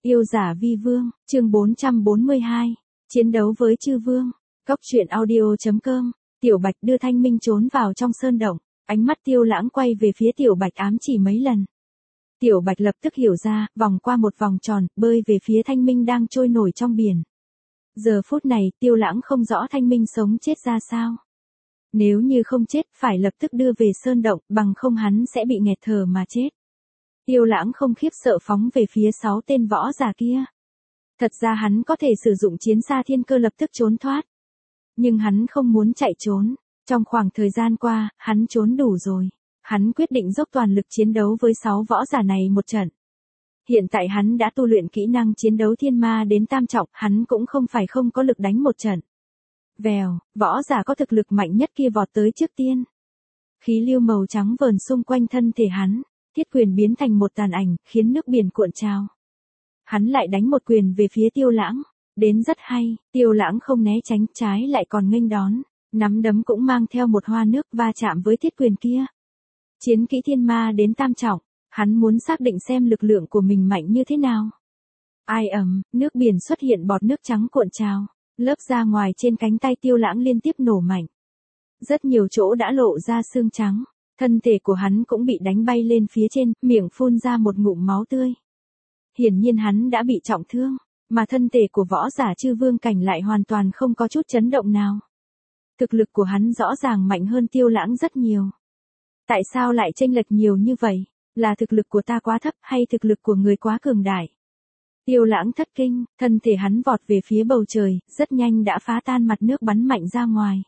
Yêu giả vi vương, chương 442. Chiến đấu với chư vương. Cốc truyện audio.com. Tiểu Bạch đưa Thanh Minh trốn vào trong sơn động, ánh mắt Tiêu Lãng quay về phía Tiểu Bạch ám chỉ mấy lần. Tiểu Bạch lập tức hiểu ra, vòng qua một vòng tròn, bơi về phía Thanh Minh đang trôi nổi trong biển. Giờ phút này, Tiêu Lãng không rõ Thanh Minh sống chết ra sao. Nếu như không chết, phải lập tức đưa về sơn động, bằng không hắn sẽ bị nghẹt thở mà chết. Tiêu Lãng không khiếp sợ phóng về phía 6 tên võ giả kia. Thật ra hắn có thể sử dụng chiến xa thiên cơ lập tức trốn thoát. Nhưng hắn không muốn chạy trốn. Trong khoảng thời gian qua, hắn trốn đủ rồi. Hắn quyết định dốc toàn lực chiến đấu với 6 võ giả này một trận. Hiện tại hắn đã tu luyện kỹ năng chiến đấu thiên ma đến tam trọng, hắn cũng không phải không có lực đánh một trận. Vèo, võ giả có thực lực mạnh nhất kia vọt tới trước tiên. Khí lưu màu trắng vờn xung quanh thân thể hắn. Thiết quyền biến thành một tàn ảnh, khiến nước biển cuộn trào. Hắn lại đánh một quyền về phía Tiêu Lãng. Đến rất hay, Tiêu Lãng không né tránh, trái lại còn nghênh đón. Nắm đấm cũng mang theo một hoa nước va chạm với thiết quyền kia. Chiến kỹ thiên ma đến tam trọng, hắn muốn xác định xem lực lượng của mình mạnh như thế nào. Ai ầm, nước biển xuất hiện bọt nước trắng cuộn trào. Lớp da ngoài trên cánh tay Tiêu Lãng liên tiếp nổ mạnh. Rất nhiều chỗ đã lộ ra xương trắng. Thân thể của hắn cũng bị đánh bay lên phía trên, miệng phun ra một ngụm máu tươi. Hiển nhiên hắn đã bị trọng thương, mà thân thể của võ giả chư vương cảnh lại hoàn toàn không có chút chấn động nào. Thực lực của hắn rõ ràng mạnh hơn Tiêu Lãng rất nhiều. Tại sao lại chênh lệch nhiều như vậy? Là thực lực của ta quá thấp hay thực lực của người quá cường đại? Tiêu Lãng thất kinh, thân thể hắn vọt về phía bầu trời, rất nhanh đã phá tan mặt nước bắn mạnh ra ngoài.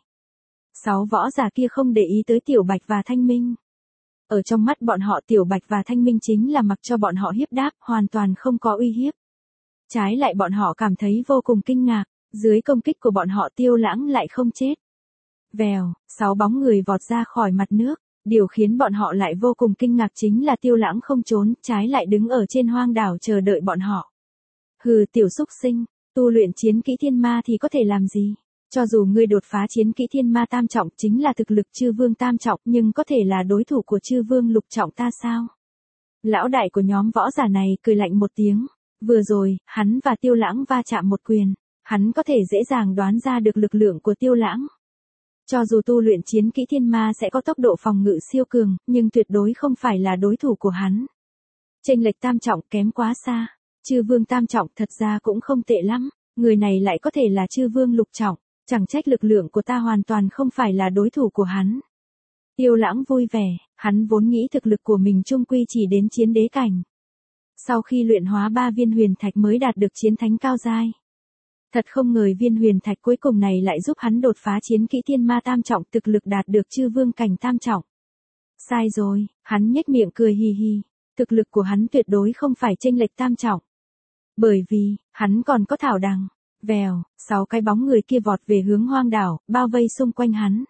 6 võ giả kia không để ý tới Tiểu Bạch và Thanh Minh. Ở trong mắt bọn họ Tiểu Bạch và Thanh Minh chính là mặc cho bọn họ hiếp đáp, hoàn toàn không có uy hiếp. Trái lại bọn họ cảm thấy vô cùng kinh ngạc, dưới công kích của bọn họ Tiêu Lãng lại không chết. Vèo, 6 bóng người vọt ra khỏi mặt nước, điều khiến bọn họ lại vô cùng kinh ngạc chính là Tiêu Lãng không trốn, trái lại đứng ở trên hoang đảo chờ đợi bọn họ. Hừ, tiểu xúc sinh, tu luyện chiến kỹ thiên ma thì có thể làm gì? Cho dù ngươi đột phá chiến kỹ thiên ma tam trọng chính là thực lực chư vương tam trọng nhưng có thể là đối thủ của chư vương lục trọng ta sao? Lão đại của nhóm võ giả này cười lạnh một tiếng. Vừa rồi, hắn và Tiêu Lãng va chạm một quyền. Hắn có thể dễ dàng đoán ra được lực lượng của Tiêu Lãng. Cho dù tu luyện chiến kỹ thiên ma sẽ có tốc độ phòng ngự siêu cường, nhưng tuyệt đối không phải là đối thủ của hắn. Chênh lệch tam trọng kém quá xa. Chư vương tam trọng thật ra cũng không tệ lắm. Người này lại có thể là chư vương lục trọng. Chẳng trách lực lượng của ta hoàn toàn không phải là đối thủ của hắn. Tiêu Lãng vui vẻ, hắn vốn nghĩ thực lực của mình chung quy chỉ đến chiến đế cảnh. Sau khi luyện hóa 3 viên huyền thạch mới đạt được chiến thánh cao giai. Thật không ngờ viên huyền thạch cuối cùng này lại giúp hắn đột phá chiến kỹ thiên ma tam trọng, thực lực đạt được chư vương cảnh tam trọng. Sai rồi, hắn nhếch miệng cười hì hì, thực lực của hắn tuyệt đối không phải chênh lệch tam trọng. Bởi vì, hắn còn có thảo đằng. Vèo, 6 cái bóng người kia vọt về hướng hoang đảo, bao vây xung quanh hắn.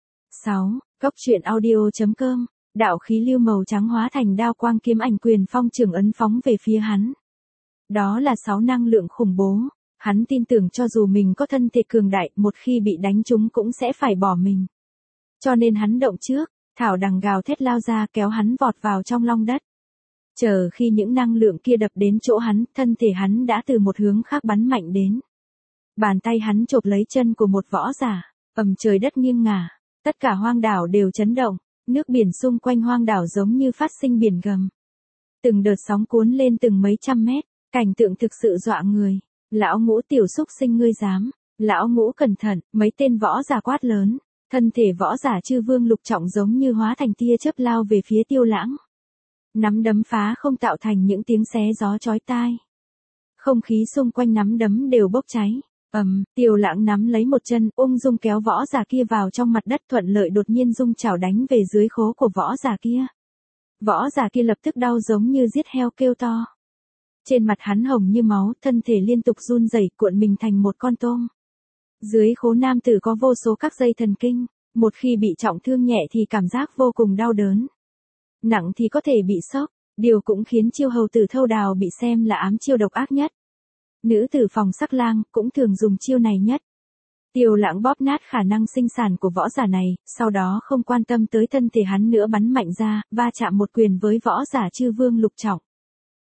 6. Cốc truyện audio.com. Đạo khí lưu màu trắng hóa thành đao quang kiếm ảnh quyền phong trường ấn phóng về phía hắn. Đó là 6 năng lượng khủng bố. Hắn tin tưởng cho dù mình có thân thể cường đại, một khi bị đánh trúng cũng sẽ phải bỏ mình. Cho nên hắn động trước, thảo đằng gào thét lao ra kéo hắn vọt vào trong long đất. Chờ khi những năng lượng kia đập đến chỗ hắn, thân thể hắn đã từ một hướng khác bắn mạnh đến. Bàn tay hắn chộp lấy chân của một võ giả, ầm trời đất nghiêng ngả, tất cả hoang đảo đều chấn động, nước biển xung quanh hoang đảo giống như phát sinh biển gầm. Từng đợt sóng cuốn lên từng mấy trăm mét, cảnh tượng thực sự dọa người. Lão Ngũ tiểu xúc sinh ngươi dám, lão Ngũ cẩn thận, mấy tên võ giả quát lớn, thân thể võ giả chư vương lục trọng giống như hóa thành tia chớp lao về phía Tiêu Lãng. Nắm đấm phá không tạo thành những tiếng xé gió chói tai. Không khí xung quanh nắm đấm đều bốc cháy. Tiêu Lãng nắm lấy một chân, ung dung kéo võ giả kia vào trong mặt đất thuận lợi đột nhiên dung chảo đánh về dưới khố của võ giả kia. Võ giả kia lập tức đau giống như giết heo kêu to. Trên mặt hắn hồng như máu, thân thể liên tục run rẩy cuộn mình thành một con tôm. Dưới khố nam tử có vô số các dây thần kinh, một khi bị trọng thương nhẹ thì cảm giác vô cùng đau đớn. Nặng thì có thể bị sốc, điều cũng khiến chiêu hầu tử thâu đào bị xem là ám chiêu độc ác nhất. Nữ tử phòng sắc lang cũng thường dùng chiêu này nhất. Tiêu Lãng bóp nát khả năng sinh sản của võ giả này, sau đó không quan tâm tới thân thể hắn nữa bắn mạnh ra, va chạm một quyền với võ giả chư vương lục trọng.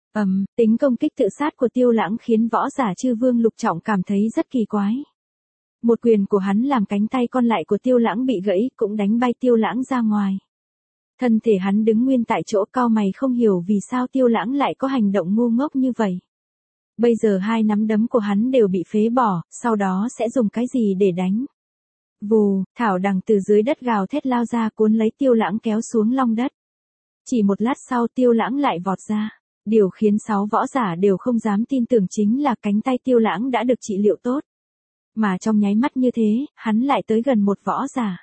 Tính công kích tự sát của Tiêu Lãng khiến võ giả Chư Vương Lục Trọng cảm thấy rất kỳ quái. Một quyền của hắn làm cánh tay còn lại của Tiêu Lãng bị gãy, cũng đánh bay Tiêu Lãng ra ngoài. Thân thể hắn đứng nguyên tại chỗ, cau mày không hiểu vì sao Tiêu Lãng lại có hành động ngu ngốc như vậy. Bây giờ hai nắm đấm của hắn đều bị phế bỏ, sau đó sẽ dùng cái gì để đánh? Vù, thảo đằng từ dưới đất gào thét lao ra cuốn lấy Tiêu Lãng kéo xuống long đất. Chỉ một lát sau Tiêu Lãng lại vọt ra. Điều khiến 6 võ giả đều không dám tin tưởng chính là cánh tay Tiêu Lãng đã được trị liệu tốt. Mà trong nháy mắt như thế, hắn lại tới gần một võ giả.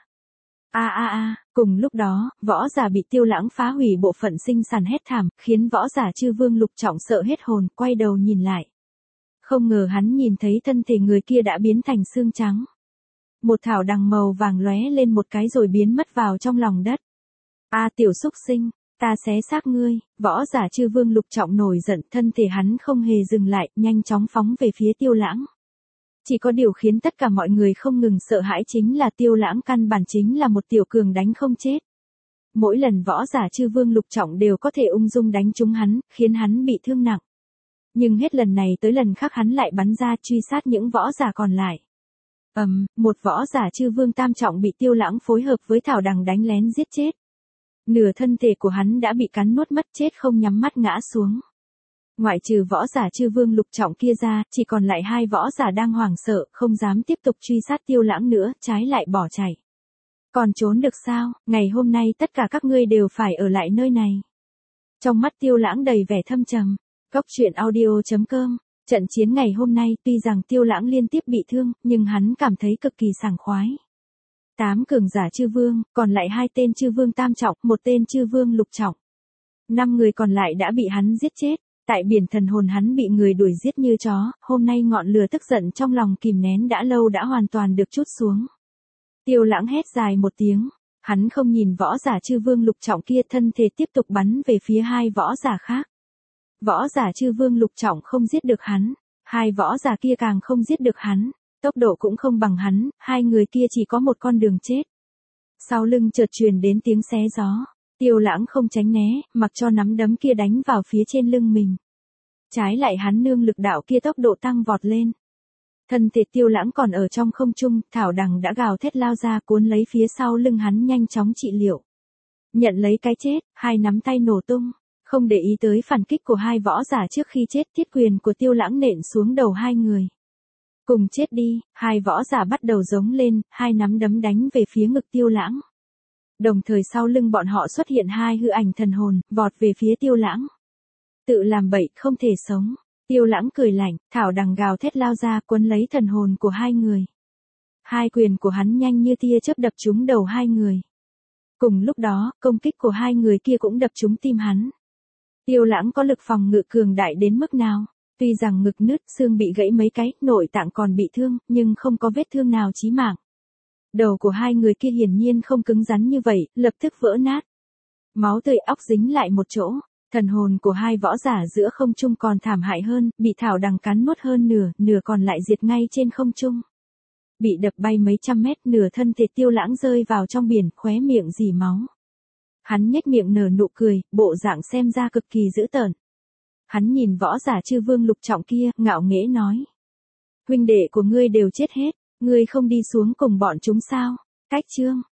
Cùng lúc đó, võ giả bị Tiêu Lãng phá hủy bộ phận sinh sản hét thảm, khiến võ giả Chư Vương Lục Trọng sợ hết hồn, quay đầu nhìn lại. Không ngờ hắn nhìn thấy thân thể người kia đã biến thành xương trắng. Một thảo đằng màu vàng lóe lên một cái rồi biến mất vào trong lòng đất. Tiểu xúc sinh, ta xé xác ngươi, võ giả Chư Vương Lục Trọng nổi giận, thân thể hắn không hề dừng lại, nhanh chóng phóng về phía Tiêu Lãng. Chỉ có điều khiến tất cả mọi người không ngừng sợ hãi chính là Tiêu Lãng căn bản chính là một tiểu cường đánh không chết. Mỗi lần võ giả Chư Vương Lục Trọng đều có thể ung dung đánh trúng hắn, khiến hắn bị thương nặng. Nhưng hết lần này tới lần khác hắn lại bắn ra truy sát những võ giả còn lại. Một võ giả Chư Vương Tam Trọng bị Tiêu Lãng phối hợp với thảo đằng đánh lén giết chết. Nửa thân thể của hắn đã bị cắn nuốt mất, chết không nhắm mắt ngã xuống. Ngoại trừ võ giả Chư Vương Lục Trọng kia ra, chỉ còn lại 2 võ giả đang hoảng sợ, không dám tiếp tục truy sát Tiêu Lãng nữa, trái lại bỏ chạy. Còn trốn được sao, ngày hôm nay tất cả các ngươi đều phải ở lại nơi này. Trong mắt Tiêu Lãng đầy vẻ thâm trầm. Cốc truyện audio.com. Trận chiến ngày hôm nay, tuy rằng Tiêu Lãng liên tiếp bị thương, nhưng hắn cảm thấy cực kỳ sảng khoái. 8 cường giả Chư Vương, còn lại 2 tên Chư Vương Tam Trọng, 1 tên Chư Vương Lục Trọng. 5 người còn lại đã bị hắn giết chết. Tại biển thần hồn hắn bị người đuổi giết như chó, hôm nay ngọn lửa tức giận trong lòng kìm nén đã lâu đã hoàn toàn được trút xuống. Tiêu Lãng hét dài một tiếng, hắn không nhìn võ giả Chư Vương Lục Trọng kia, thân thể tiếp tục bắn về phía 2 võ giả khác. Võ giả Chư Vương Lục Trọng không giết được hắn, 2 võ giả kia càng không giết được hắn, tốc độ cũng không bằng hắn, 2 người kia chỉ có một con đường chết. Sau lưng chợt truyền đến tiếng xé gió. Tiêu Lãng không tránh né, mặc cho nắm đấm kia đánh vào phía trên lưng mình. Trái lại hắn nương lực đạo kia tốc độ tăng vọt lên. Thân thể Tiêu Lãng còn ở trong không trung, thảo đằng đã gào thét lao ra cuốn lấy phía sau lưng hắn nhanh chóng trị liệu. Nhận lấy cái chết, 2 nắm tay nổ tung, không để ý tới phản kích của 2 võ giả trước khi chết, thiết quyền của Tiêu Lãng nện xuống đầu 2 người. Cùng chết đi, 2 võ giả bắt đầu giống lên, 2 nắm đấm đánh về phía ngực Tiêu Lãng. Đồng thời sau lưng bọn họ xuất hiện 2 hư ảnh thần hồn, vọt về phía Tiêu Lãng. Tự làm bậy, không thể sống. Tiêu Lãng cười lạnh, thảo đằng gào thét lao ra quấn lấy thần hồn của 2 người. 2 quyền của hắn nhanh như tia chớp đập trúng đầu 2 người. Cùng lúc đó, công kích của 2 người kia cũng đập trúng tim hắn. Tiêu Lãng có lực phòng ngự cường đại đến mức nào? Tuy rằng ngực nứt, xương bị gãy mấy cái, nội tạng còn bị thương, nhưng không có vết thương nào chí mạng. Đầu của 2 người kia hiển nhiên không cứng rắn như vậy, lập tức vỡ nát. Máu tươi óc dính lại một chỗ, thần hồn của 2 võ giả giữa không trung còn thảm hại hơn, bị thảo đằng cắn nuốt hơn nửa, nửa còn lại diệt ngay trên không trung. Bị đập bay mấy trăm mét, nửa thân thể Tiêu Lãng rơi vào trong biển, khóe miệng rỉ máu. Hắn nhếch miệng nở nụ cười, bộ dạng xem ra cực kỳ dữ tợn. Hắn nhìn võ giả Chư Vương Lục Trọng kia, ngạo nghễ nói. Huynh đệ của ngươi đều chết hết. Ngươi không đi xuống cùng bọn chúng sao? Cách chương.